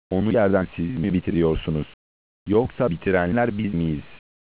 Onu yerden siz mi bitiriyorsunuz? Yoksa bitirenler biz miyiz?